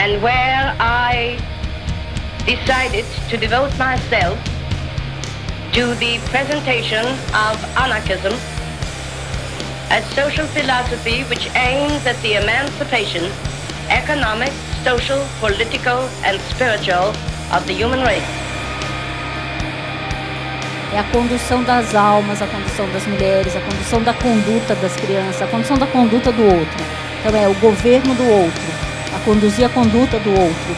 and where I decided to devote myself to the presentation of anarchism as social philosophy which aims at the emancipation, economic, social, political, and spiritual of the human race. É a condução das almas, a condução das mulheres, a condução da conduta das crianças, a condução da conduta do outro. Então é o governo do outro, a conduzir a conduta do outro.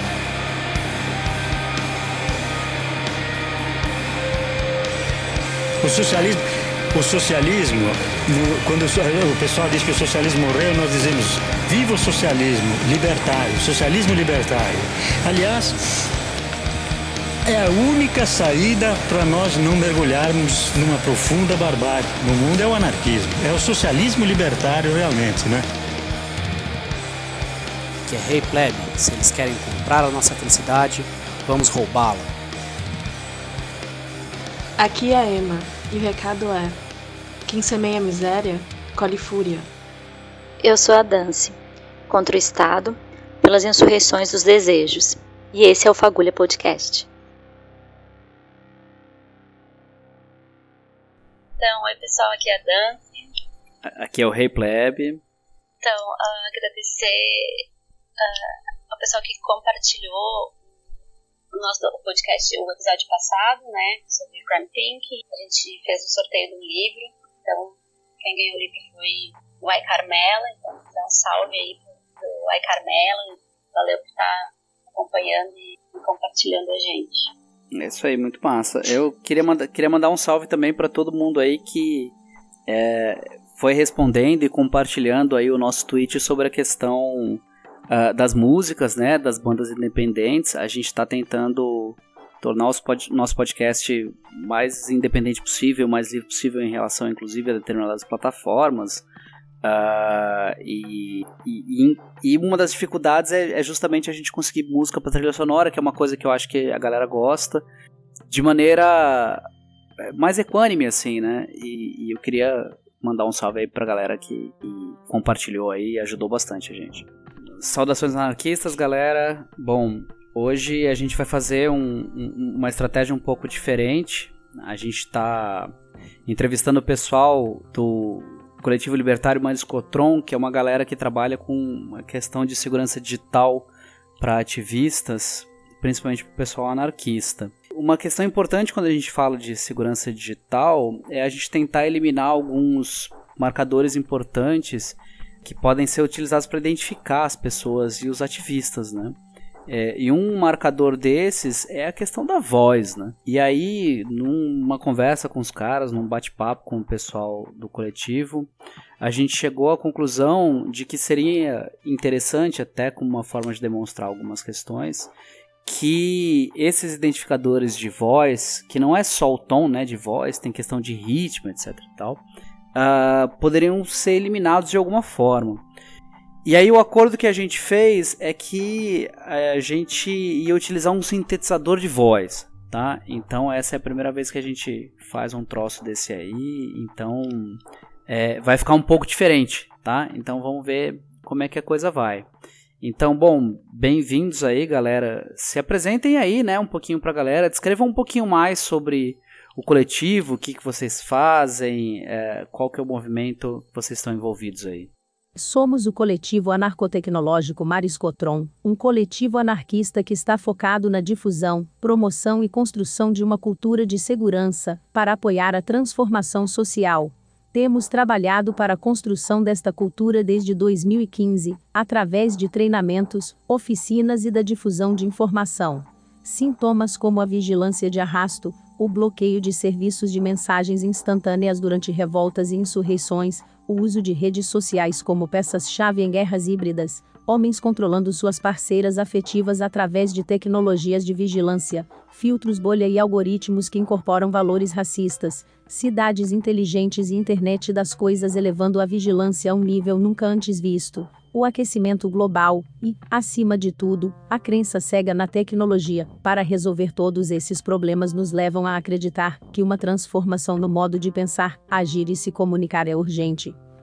O socialismo, quando o pessoal diz que o socialismo morreu, nós dizemos viva o socialismo libertário. Aliás, é a única saída para nós não mergulharmos numa profunda barbárie. No mundo é o anarquismo, é o socialismo libertário realmente, né? Que é Hey Plebe, se eles querem comprar a nossa felicidade, vamos roubá-la. Aqui é a Emma, e o recado é: quem semeia miséria, colhe fúria. Eu sou a Dance, contra o Estado, pelas insurreições dos desejos. E esse é o Fagulha Podcast. Então, oi pessoal, aqui é a Dance. Aqui é o Hey Plebe. Então, agradecer ao pessoal que compartilhou o nosso podcast, o episódio passado, né, sobre Crime Pink. A gente fez um sorteio do livro, então quem ganhou o livro foi o Ai Carmela, então um salve aí pro Ai Carmela, valeu por estar acompanhando e compartilhando a gente. É isso aí, muito massa. Eu queria mandar um salve também para todo mundo aí que foi respondendo e compartilhando aí o nosso tweet sobre a questão das músicas, né, das bandas independentes. A gente está tentando tornar nosso podcast mais independente possível, mais livre possível em relação, inclusive, a determinadas plataformas. E uma das dificuldades é justamente a gente conseguir música para trilha sonora, que é uma coisa que eu acho que a galera gosta, de maneira mais equânime, assim, né? E eu queria mandar um salve aí pra galera que compartilhou aí e ajudou bastante a gente. Saudações anarquistas, galera. Bom, hoje a gente vai fazer uma estratégia um pouco diferente. A gente está entrevistando o pessoal do Coletivo Libertário Mariscotron, que é uma galera que trabalha com a questão de segurança digital para ativistas, principalmente para o pessoal anarquista. Uma questão importante quando a gente fala de segurança digital é a gente tentar eliminar alguns marcadores importantes que podem ser utilizados para identificar as pessoas e os ativistas, né? E um marcador desses é a questão da voz, né? E aí, numa conversa com os caras, num bate-papo com o pessoal do coletivo, a gente chegou à conclusão de que seria interessante, até como uma forma de demonstrar algumas questões, que esses identificadores de voz, que não é só o tom, né, de voz, tem questão de ritmo, etc e tal, poderiam ser eliminados de alguma forma. E aí o acordo que a gente fez é que a gente ia utilizar um sintetizador de voz, tá? Então essa é a primeira vez que a gente faz um troço desse aí, então vai ficar um pouco diferente, tá? Então vamos ver como é que a coisa vai. Então, bom, bem-vindos aí, galera. Se apresentem aí, né, um pouquinho pra galera, descrevam um pouquinho mais sobre o coletivo, o que vocês fazem, qual que é o movimento que vocês estão envolvidos aí. Somos o coletivo anarcotecnológico Mariscotron, um coletivo anarquista que está focado na difusão, promoção e construção de uma cultura de segurança, para apoiar a transformação social. Temos trabalhado para a construção desta cultura desde 2015, através de treinamentos, oficinas e da difusão de informação. Sintomas como a vigilância de arrasto, o bloqueio de serviços de mensagens instantâneas durante revoltas e insurreições, o uso de redes sociais como peças-chave em guerras híbridas, homens controlando suas parceiras afetivas através de tecnologias de vigilância, filtros bolha e algoritmos que incorporam valores racistas, cidades inteligentes e internet das coisas elevando a vigilância a um nível nunca antes visto, o aquecimento global e, acima de tudo, a crença cega na tecnologia. Para resolver todos esses problemas nos levam a acreditar que uma transformação no modo de pensar, agir e se comunicar é urgente.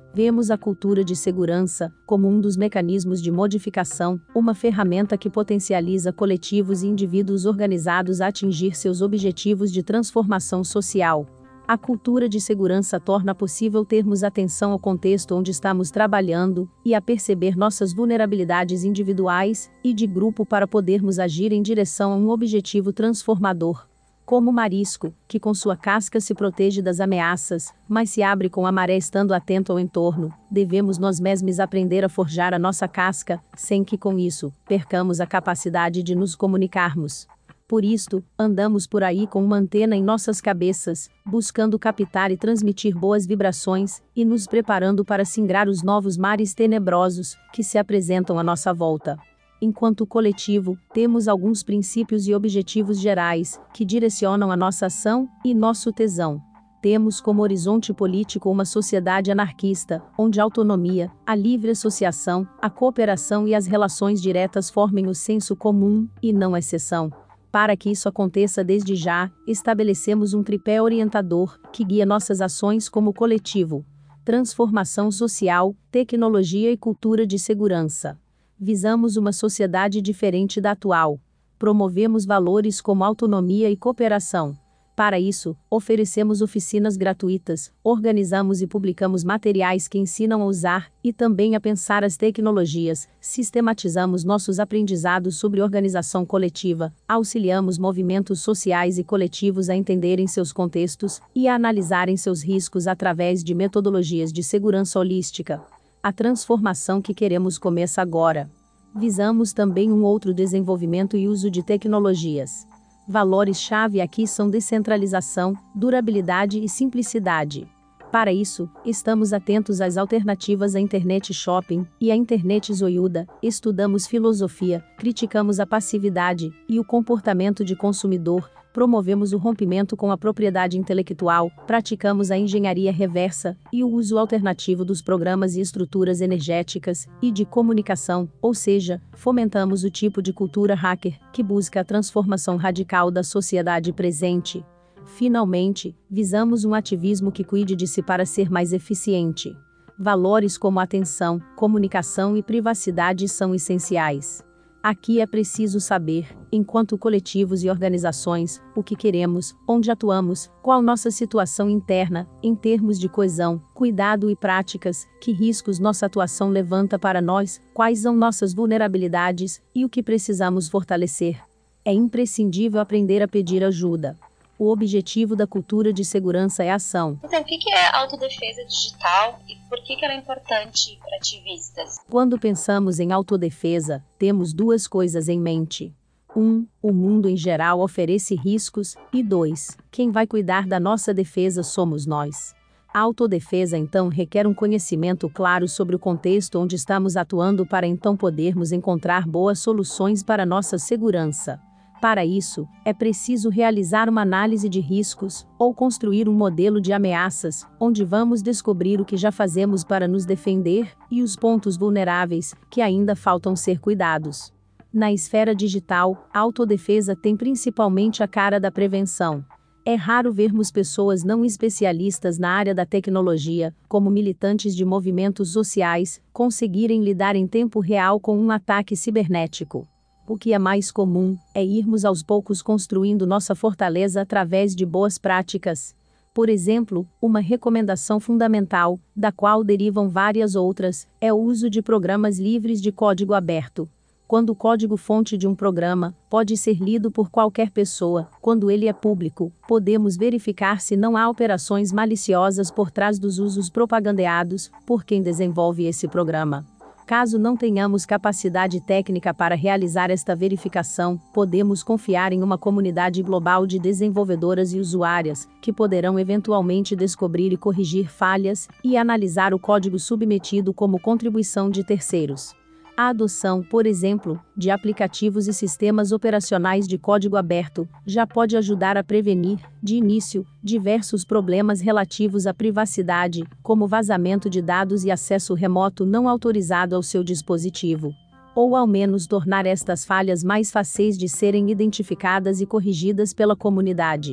Vemos a cultura de segurança como um dos mecanismos de modificação, uma ferramenta que potencializa coletivos e indivíduos organizados a atingir seus objetivos de transformação social. A cultura de segurança torna possível termos atenção ao contexto onde estamos trabalhando e a perceber nossas vulnerabilidades individuais e de grupo para podermos agir em direção a um objetivo transformador. Como o marisco, que com sua casca se protege das ameaças, mas se abre com a maré estando atento ao entorno, devemos nós mesmos aprender a forjar a nossa casca, sem que com isso, percamos a capacidade de nos comunicarmos. Por isto, andamos por aí com uma antena em nossas cabeças, buscando captar e transmitir boas vibrações, e nos preparando para singrar os novos mares tenebrosos, que se apresentam à nossa volta. Enquanto coletivo, temos alguns princípios e objetivos gerais, que direcionam a nossa ação e nosso tesão. Temos como horizonte político uma sociedade anarquista, onde a autonomia, a livre associação, a cooperação e as relações diretas formem o senso comum, e não exceção. Para que isso aconteça desde já, estabelecemos um tripé orientador, que guia nossas ações como coletivo: transformação social, tecnologia e cultura de segurança. Visamos uma sociedade diferente da atual. Promovemos valores como autonomia e cooperação. Para isso, oferecemos oficinas gratuitas, organizamos e publicamos materiais que ensinam a usar e também a pensar as tecnologias, sistematizamos nossos aprendizados sobre organização coletiva, auxiliamos movimentos sociais e coletivos a entenderem seus contextos e a analisarem seus riscos através de metodologias de segurança holística. A transformação que queremos começa agora. Visamos também um outro desenvolvimento e uso de tecnologias. Valores-chave aqui são descentralização, durabilidade e simplicidade. Para isso, estamos atentos às alternativas à internet shopping e à internet zoiuda, estudamos filosofia, criticamos a passividade e o comportamento de consumidor, promovemos o rompimento com a propriedade intelectual, praticamos a engenharia reversa e o uso alternativo dos programas e estruturas energéticas e de comunicação, ou seja, fomentamos o tipo de cultura hacker que busca a transformação radical da sociedade presente. Finalmente, visamos um ativismo que cuide de si para ser mais eficiente. Valores como atenção, comunicação e privacidade são essenciais. Aqui é preciso saber, enquanto coletivos e organizações, o que queremos, onde atuamos, qual nossa situação interna, em termos de coesão, cuidado e práticas, que riscos nossa atuação levanta para nós, quais são nossas vulnerabilidades e o que precisamos fortalecer. É imprescindível aprender a pedir ajuda. O objetivo da cultura de segurança é a ação. Então, o que é autodefesa digital e por que ela é importante para ativistas? Quando pensamos em autodefesa, temos duas coisas em mente. 1. O mundo em geral oferece riscos, e 2. Quem vai cuidar da nossa defesa somos nós. A autodefesa, então, requer um conhecimento claro sobre o contexto onde estamos atuando para então podermos encontrar boas soluções para nossa segurança. Para isso, é preciso realizar uma análise de riscos, ou construir um modelo de ameaças, onde vamos descobrir o que já fazemos para nos defender, e os pontos vulneráveis, que ainda faltam ser cuidados. Na esfera digital, a autodefesa tem principalmente a cara da prevenção. É raro vermos pessoas não especialistas na área da tecnologia, como militantes de movimentos sociais, conseguirem lidar em tempo real com um ataque cibernético. O que é mais comum é irmos aos poucos construindo nossa fortaleza através de boas práticas. Por exemplo, uma recomendação fundamental, da qual derivam várias outras, é o uso de programas livres de código aberto. Quando o código-fonte de um programa pode ser lido por qualquer pessoa, quando ele é público, podemos verificar se não há operações maliciosas por trás dos usos propagandeados por quem desenvolve esse programa. Caso não tenhamos capacidade técnica para realizar esta verificação, podemos confiar em uma comunidade global de desenvolvedoras e usuárias, que poderão eventualmente descobrir e corrigir falhas, e analisar o código submetido como contribuição de terceiros. A adoção, por exemplo, de aplicativos e sistemas operacionais de código aberto, já pode ajudar a prevenir, de início, diversos problemas relativos à privacidade, como vazamento de dados e acesso remoto não autorizado ao seu dispositivo. Ou ao menos tornar estas falhas mais fáceis de serem identificadas e corrigidas pela comunidade.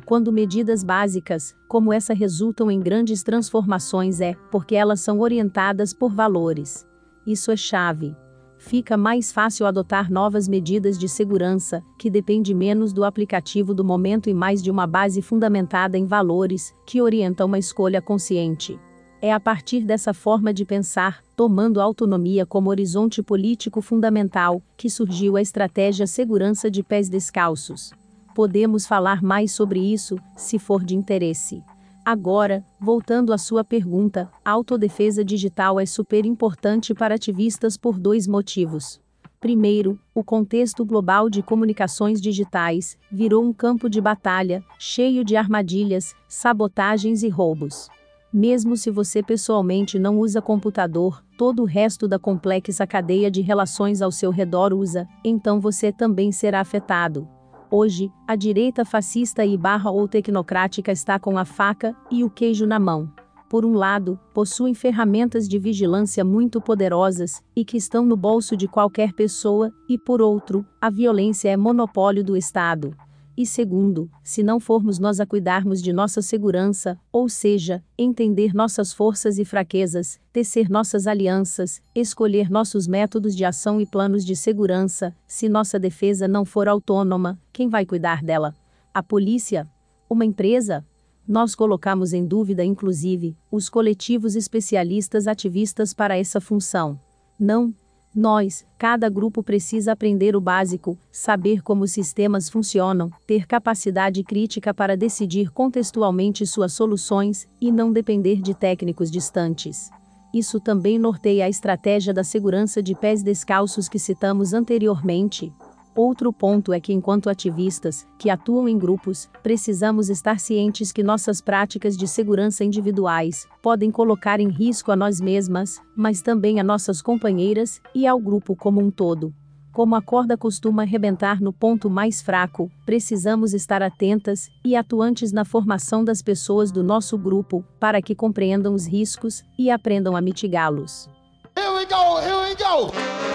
Quando medidas básicas, como essa, resultam em grandes transformações, é porque elas são orientadas por valores. Isso é chave. Fica mais fácil adotar novas medidas de segurança, que depende menos do aplicativo do momento e mais de uma base fundamentada em valores, que orientam uma escolha consciente. É a partir dessa forma de pensar, tomando a autonomia como horizonte político fundamental, que surgiu a estratégia Segurança de Pés Descalços. Podemos falar mais sobre isso, se for de interesse. Agora, voltando à sua pergunta, a autodefesa digital é super importante para ativistas por 2 motivos. Primeiro, o contexto global de comunicações digitais virou um campo de batalha, cheio de armadilhas, sabotagens e roubos. Mesmo se você pessoalmente não usa computador, todo o resto da complexa cadeia de relações ao seu redor usa, então você também será afetado. Hoje, a direita fascista ou tecnocrática está com a faca e o queijo na mão. Por um lado, possuem ferramentas de vigilância muito poderosas e que estão no bolso de qualquer pessoa, e por outro, a violência é monopólio do Estado. E segundo, se não formos nós a cuidarmos de nossa segurança, ou seja, entender nossas forças e fraquezas, tecer nossas alianças, escolher nossos métodos de ação e planos de segurança, se nossa defesa não for autônoma, quem vai cuidar dela? A polícia? Uma empresa? Nós colocamos em dúvida, inclusive, os coletivos especialistas ativistas para essa função. Não. Nós, cada grupo precisa aprender o básico, saber como os sistemas funcionam, ter capacidade crítica para decidir contextualmente suas soluções, e não depender de técnicos distantes. Isso também norteia a estratégia da segurança de pés descalços que citamos anteriormente. Outro ponto é que, enquanto ativistas, que atuam em grupos, precisamos estar cientes que nossas práticas de segurança individuais podem colocar em risco a nós mesmas, mas também a nossas companheiras e ao grupo como um todo. Como a corda costuma arrebentar no ponto mais fraco, precisamos estar atentas e atuantes na formação das pessoas do nosso grupo, para que compreendam os riscos e aprendam a mitigá-los. Here we go, here we go!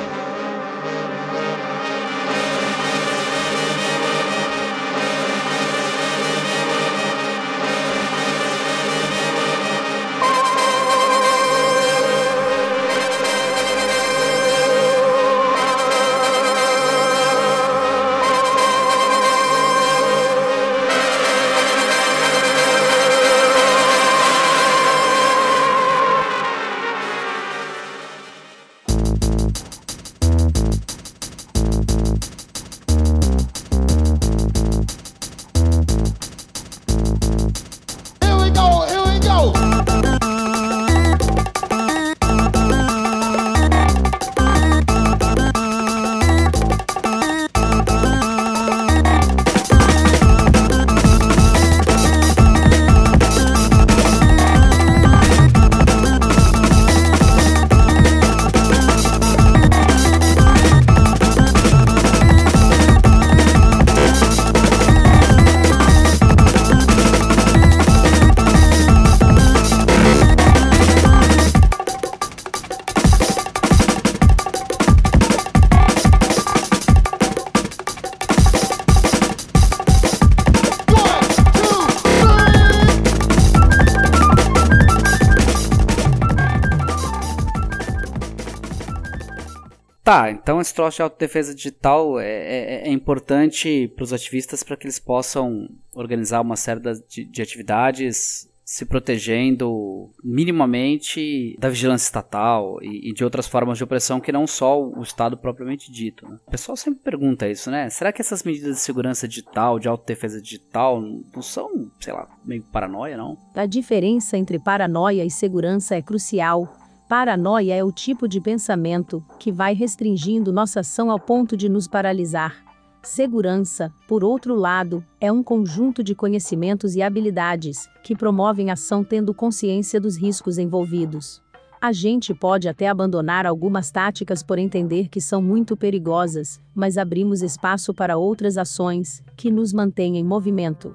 Tá, então esse troço de autodefesa digital é importante para os ativistas para que eles possam organizar uma série de atividades se protegendo minimamente da vigilância estatal e de outras formas de opressão que não só o Estado propriamente dito, né? O pessoal sempre pergunta isso, né? Será que essas medidas de segurança digital, de autodefesa digital, não são, sei lá, meio paranoia, não? A diferença entre paranoia e segurança é crucial. Paranoia é o tipo de pensamento que vai restringindo nossa ação ao ponto de nos paralisar. Segurança, por outro lado, é um conjunto de conhecimentos e habilidades que promovem ação tendo consciência dos riscos envolvidos. A gente pode até abandonar algumas táticas por entender que são muito perigosas, mas abrimos espaço para outras ações que nos mantêm em movimento.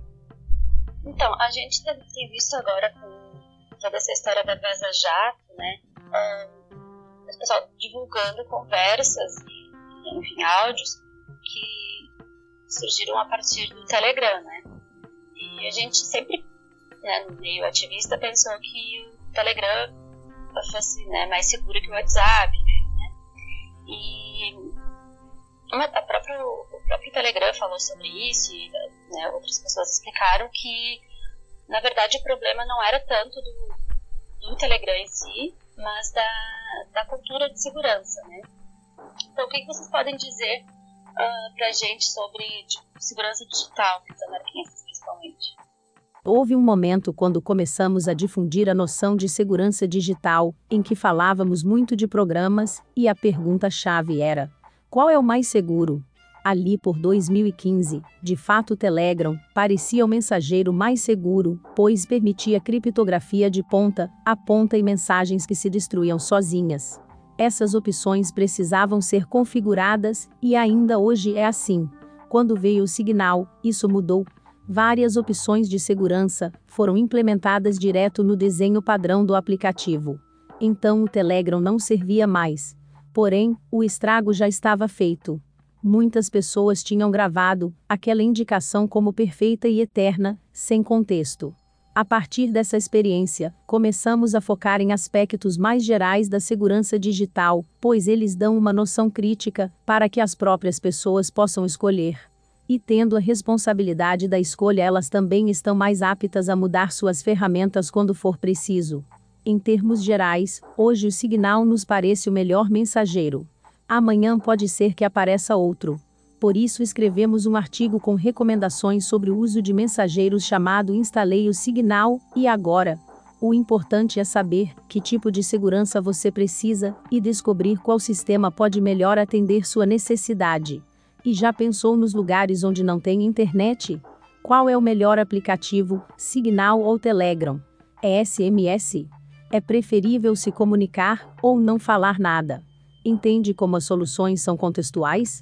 Então, a gente tem visto agora com toda essa história da Vaza Jato, né? O pessoal divulgando conversas, enfim, áudios que surgiram a partir do Telegram, né? a gente sempre, né, no meio ativista, pensou que o Telegram fosse, né, mais seguro que o WhatsApp, né? E o próprio Telegram falou sobre isso, e, né, outras pessoas explicaram que, na verdade, o problema não era tanto do Telegram em si, mas da cultura de segurança, né? Então, o que vocês podem dizer pra gente sobre segurança digital, para os anarquistas, principalmente? Houve um momento quando começamos a difundir a noção de segurança digital, em que falávamos muito de programas, e a pergunta-chave era: qual é o mais seguro? Ali por 2015, de fato o Telegram parecia o mensageiro mais seguro, pois permitia criptografia de ponta a ponta e mensagens que se destruíam sozinhas. Essas opções precisavam ser configuradas, e ainda hoje é assim. Quando veio o Signal, isso mudou. Várias opções de segurança foram implementadas direto no desenho padrão do aplicativo. Então o Telegram não servia mais. Porém, o estrago já estava feito. Muitas pessoas tinham gravado aquela indicação como perfeita e eterna, sem contexto. A partir dessa experiência, começamos a focar em aspectos mais gerais da segurança digital, pois eles dão uma noção crítica para que as próprias pessoas possam escolher. E tendo a responsabilidade da escolha, elas também estão mais aptas a mudar suas ferramentas quando for preciso. Em termos gerais, hoje o Signal nos parece o melhor mensageiro. Amanhã pode ser que apareça outro. Por isso escrevemos um artigo com recomendações sobre o uso de mensageiros chamado Instalei o Signal, e agora? O importante é saber que tipo de segurança você precisa e descobrir qual sistema pode melhor atender sua necessidade. E já pensou nos lugares onde não tem internet? Qual é o melhor aplicativo, Signal ou Telegram? É SMS? É preferível se comunicar ou não falar nada? Entende como as soluções são contextuais?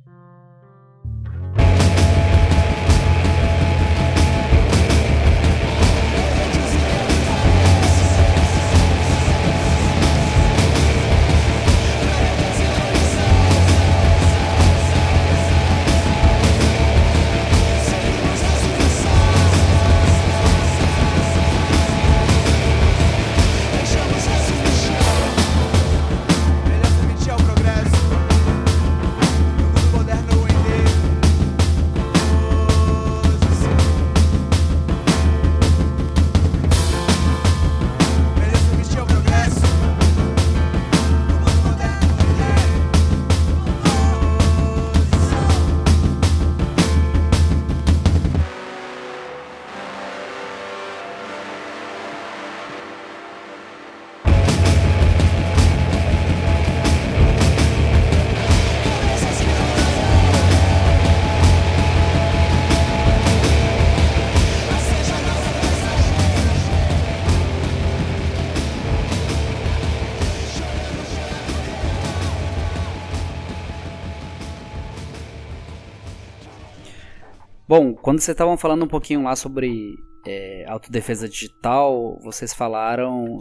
Bom, quando vocês estavam falando um pouquinho lá sobre autodefesa digital, vocês falaram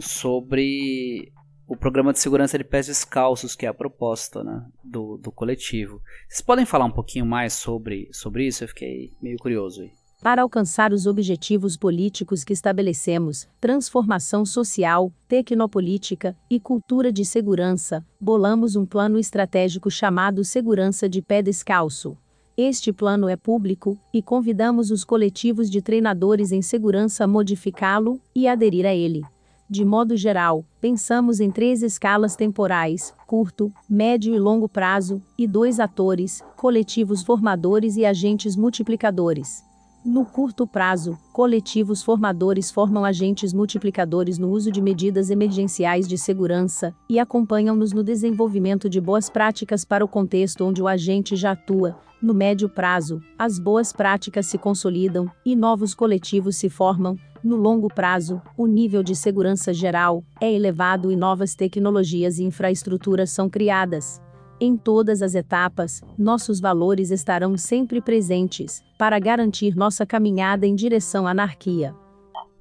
sobre o programa de segurança de pés descalços, que é a proposta, né, do coletivo. Vocês podem falar um pouquinho mais sobre isso? Eu fiquei meio curioso aí. Para alcançar os objetivos políticos que estabelecemos, transformação social, tecnopolítica e cultura de segurança, bolamos um plano estratégico chamado Segurança de Pé Descalço. Este plano é público, e convidamos os coletivos de treinadores em segurança a modificá-lo e aderir a ele. De modo geral, pensamos em 3 escalas temporais: curto, médio e longo prazo, e 2 atores, coletivos formadores e agentes multiplicadores. No curto prazo, coletivos formadores formam agentes multiplicadores no uso de medidas emergenciais de segurança e acompanham-nos no desenvolvimento de boas práticas para o contexto onde o agente já atua. No médio prazo, as boas práticas se consolidam e novos coletivos se formam. No longo prazo, o nível de segurança geral é elevado e novas tecnologias e infraestruturas são criadas. Em todas as etapas, nossos valores estarão sempre presentes, para garantir nossa caminhada em direção à anarquia.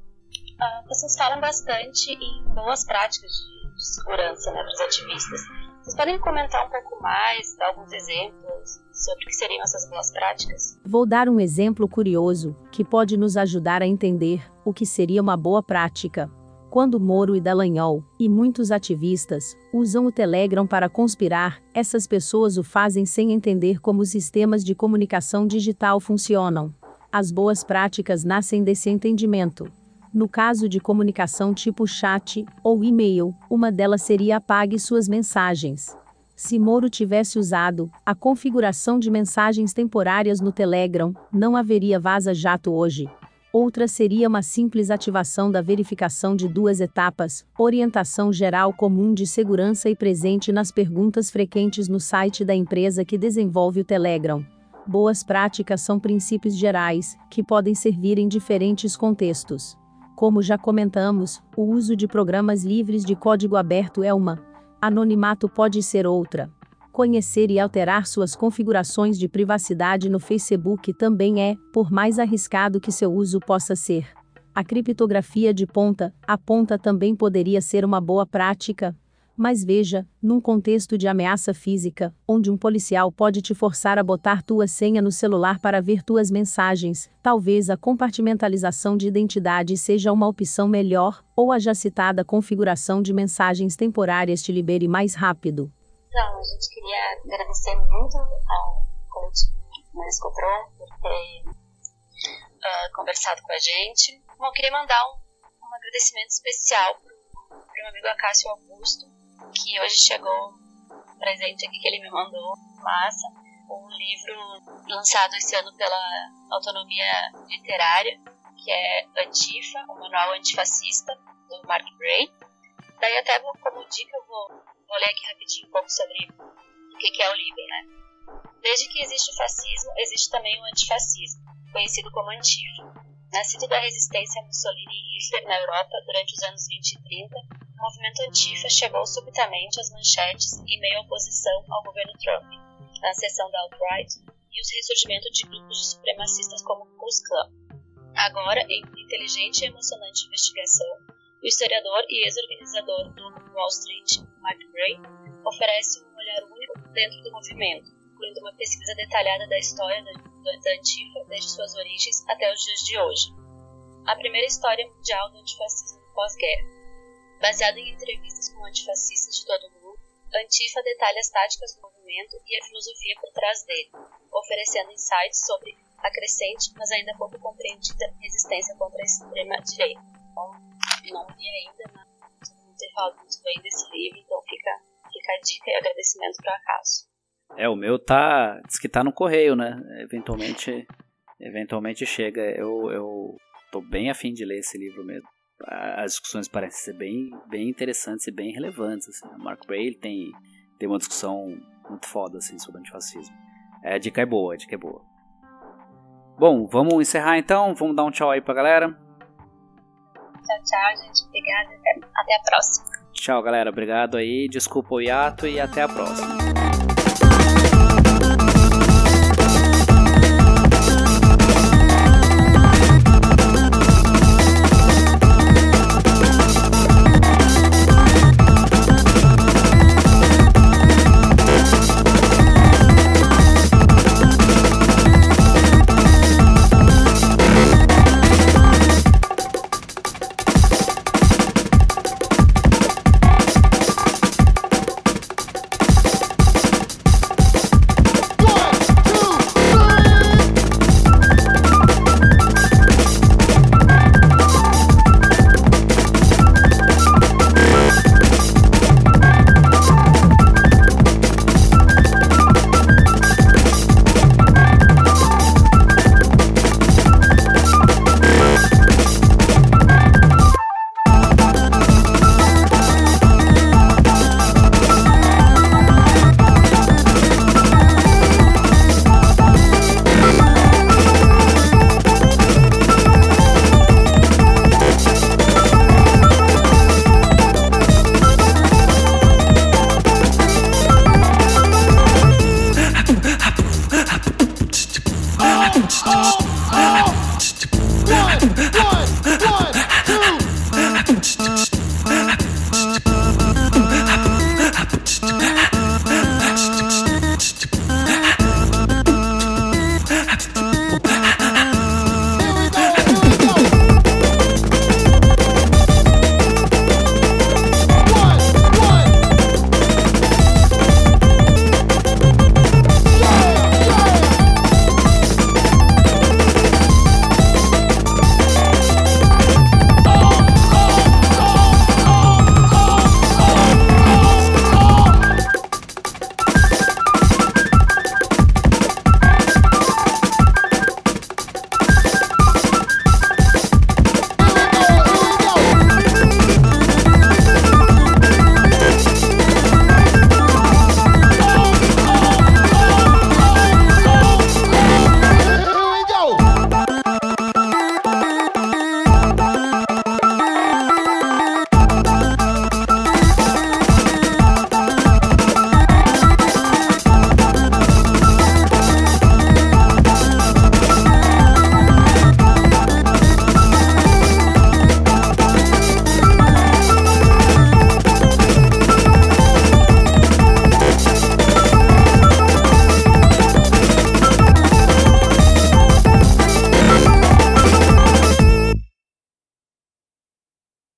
Vocês falam bastante em boas práticas de segurança, né, para os ativistas. Vocês podem comentar um pouco mais, dar alguns exemplos sobre o que seriam essas boas práticas? Vou dar um exemplo curioso, que pode nos ajudar a entender o que seria uma boa prática. Quando Moro e Dallagnol, e muitos ativistas, usam o Telegram para conspirar, essas pessoas o fazem sem entender como os sistemas de comunicação digital funcionam. As boas práticas nascem desse entendimento. No caso de comunicação tipo chat ou e-mail, uma delas seria apague suas mensagens. Se Moro tivesse usado a configuração de mensagens temporárias no Telegram, não haveria vaza-jato hoje. Outra seria uma simples ativação da verificação de 2 etapas, orientação geral comum de segurança e presente nas perguntas frequentes no site da empresa que desenvolve o Telegram. Boas práticas são princípios gerais, que podem servir em diferentes contextos. Como já comentamos, o uso de programas livres de código aberto é uma. Anonimato pode ser outra. Conhecer e alterar suas configurações de privacidade no Facebook também é, por mais arriscado que seu uso possa ser. A criptografia de ponta a ponta também poderia ser uma boa prática. Mas veja, num contexto de ameaça física, onde um policial pode te forçar a botar tua senha no celular para ver tuas mensagens, talvez a compartimentalização de identidade seja uma opção melhor, ou a já citada configuração de mensagens temporárias te libere mais rápido. Então, a gente queria agradecer muito ao coletivo Mariscotron por ter conversado com a gente. Bom, eu queria mandar um agradecimento especial para o meu amigo Acácio Augusto, que hoje chegou um presente aqui que ele me mandou, massa, um livro lançado esse ano pela Autonomia Literária, que é Antifa, o Manual Antifascista, do Mark Bray. Daí até como dica eu vou ler aqui rapidinho um pouco sobre o que é o livro, né? Desde que existe o fascismo, existe também o antifascismo, conhecido como Antifa. Nascido da resistência a Mussolini e Hitler na Europa durante os anos 20 e 30, o movimento Antifa chegou subitamente às manchetes em meio à oposição ao governo Trump, a ascensão da alt-right e o ressurgimento de grupos de supremacistas como o Ku Klux Klan. Agora, em uma inteligente e emocionante investigação, o historiador e ex-organizador do Wall Street, Mark Bray, oferece um olhar único dentro do movimento, incluindo uma pesquisa detalhada da história da Antifa desde suas origens até os dias de hoje. A primeira história mundial do antifascismo pós-guerra. Baseado em entrevistas com antifascistas de todo o mundo, Antifa detalha as táticas do movimento e a filosofia por trás dele, oferecendo insights sobre a crescente, mas ainda pouco compreendida, resistência contra a extrema-direita. Então, não li ainda, mas não ter falado muito bem desse livro, então fica a dica e agradecimento para a Cássio. O meu diz que tá no correio, né? Eventualmente chega. Eu tô bem afim de ler esse livro mesmo. As discussões parecem ser bem interessantes e bem relevantes, assim. O Mark Bray tem uma discussão muito foda, assim, sobre antifascismo. A dica é boa. Bom, vamos encerrar então. Vamos dar um tchau aí pra galera. Tchau, gente. Obrigada. Até a próxima. Tchau, galera. Obrigado aí. Desculpa o hiato e até a próxima.